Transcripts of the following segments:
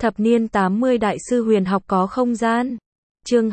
Thập niên 80 Đại sư huyền học có không gian. Chương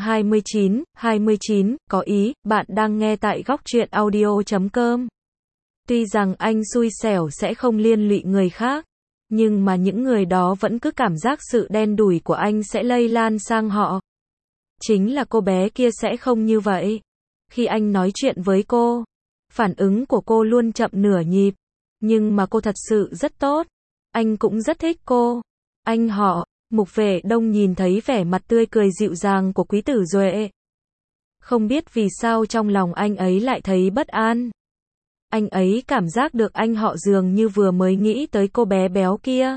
29, có ý, bạn đang nghe tại góc truyện audio.com. Tuy rằng anh xui xẻo sẽ không liên lụy người khác, nhưng mà những người đó vẫn cứ cảm giác sự đen đủi của anh sẽ lây lan sang họ. Chính là cô bé kia sẽ không như vậy. Khi anh nói chuyện với cô, phản ứng của cô luôn chậm nửa nhịp, nhưng mà cô thật sự rất tốt. Anh cũng rất thích cô. Anh họ, Mục Vệ Đông nhìn thấy vẻ mặt tươi cười dịu dàng của Quý Tử Duệ. Không biết vì sao trong lòng anh ấy lại thấy bất an. Anh ấy cảm giác được anh họ dường như vừa mới nghĩ tới cô bé béo kia.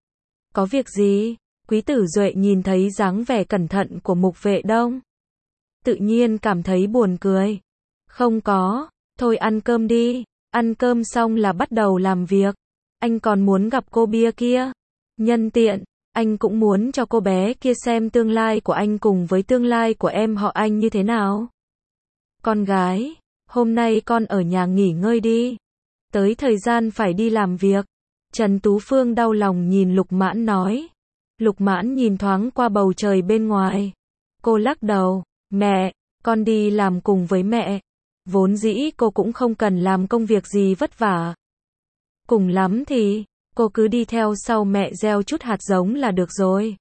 Có việc gì? Quý Tử Duệ nhìn thấy dáng vẻ cẩn thận của Mục Vệ Đông, tự nhiên cảm thấy buồn cười. Không có, thôi ăn cơm đi. Ăn cơm xong là bắt đầu làm việc. Anh còn muốn gặp cô bia kia. Nhân tiện, anh cũng muốn cho cô bé kia xem tương lai của anh cùng với tương lai của em họ anh như thế nào. Con gái, hôm nay con ở nhà nghỉ ngơi đi. Tới thời gian phải đi làm việc. Trần Tú Phương đau lòng nhìn Lục Mãn nói. Lục Mãn nhìn thoáng qua bầu trời bên ngoài. Cô lắc đầu, mẹ, con đi làm cùng với mẹ. Vốn dĩ cô cũng không cần làm công việc gì vất vả. Cùng lắm thì, cô cứ đi theo sau mẹ gieo chút hạt giống là được rồi.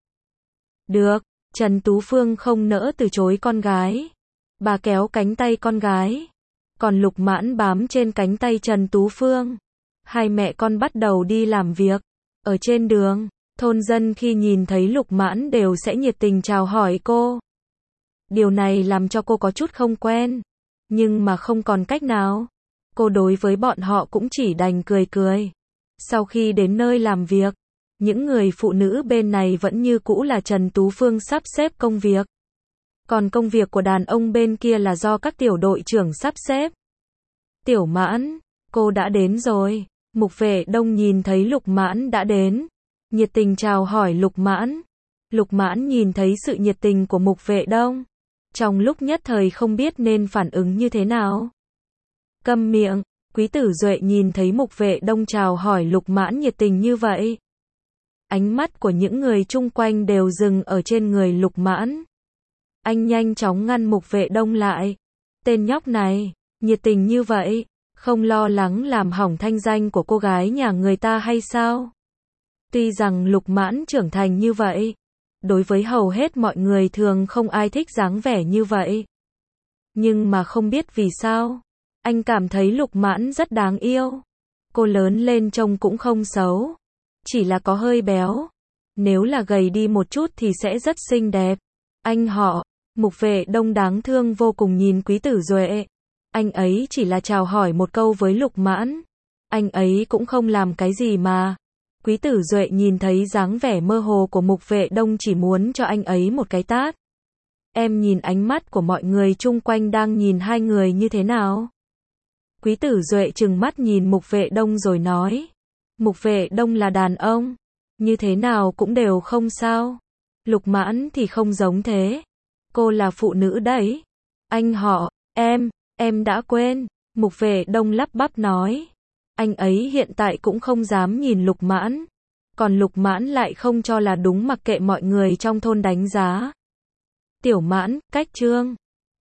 Được, Trần Tú Phương không nỡ từ chối con gái. Bà kéo cánh tay con gái. Còn Lục Mãn bám trên cánh tay Trần Tú Phương. Hai mẹ con bắt đầu đi làm việc. Ở trên đường, thôn dân khi nhìn thấy Lục Mãn đều sẽ nhiệt tình chào hỏi cô. Điều này làm cho cô có chút không quen. Nhưng mà không còn cách nào. Cô đối với bọn họ cũng chỉ đành cười cười. Sau khi đến nơi làm việc, những người phụ nữ bên này vẫn như cũ là Trần Tú Phương sắp xếp công việc. Còn công việc của đàn ông bên kia là do các tiểu đội trưởng sắp xếp. Tiểu Mãn, cô đã đến rồi. Mục Vệ Đông nhìn thấy Lục Mãn đã đến, nhiệt tình chào hỏi Lục Mãn. Lục Mãn nhìn thấy sự nhiệt tình của Mục Vệ Đông, trong lúc nhất thời không biết nên phản ứng như thế nào. Câm miệng. Quý Tử Duệ nhìn thấy Mục Vệ Đông chào hỏi Lục Mãn nhiệt tình như vậy. Ánh mắt của những người chung quanh đều dừng ở trên người Lục Mãn. Anh nhanh chóng ngăn Mục Vệ Đông lại. Tên nhóc này, nhiệt tình như vậy, không lo lắng làm hỏng thanh danh của cô gái nhà người ta hay sao? Tuy rằng Lục Mãn trưởng thành như vậy, đối với hầu hết mọi người thường không ai thích dáng vẻ như vậy. Nhưng mà không biết vì sao, anh cảm thấy Lục Mãn rất đáng yêu. Cô lớn lên trông cũng không xấu, chỉ là có hơi béo. Nếu là gầy đi một chút thì sẽ rất xinh đẹp. Anh họ, Mục Vệ Đông đáng thương vô cùng nhìn Quý Tử Duệ. Anh ấy chỉ là chào hỏi một câu với Lục Mãn. Anh ấy cũng không làm cái gì mà. Quý Tử Duệ nhìn thấy dáng vẻ mơ hồ của Mục Vệ Đông chỉ muốn cho anh ấy một cái tát. Em nhìn ánh mắt của mọi người chung quanh đang nhìn hai người như thế nào? Quý Tử Duệ trừng mắt nhìn Mục Vệ Đông rồi nói. Mục Vệ Đông là đàn ông, như thế nào cũng đều không sao. Lục Mãn thì không giống thế. Cô là phụ nữ đấy. Anh họ, em đã quên. Mục Vệ Đông lắp bắp nói. Anh ấy hiện tại cũng không dám nhìn Lục Mãn. Còn Lục Mãn lại không cho là đúng, mặc kệ mọi người trong thôn đánh giá. Tiểu Mãn, cách chương.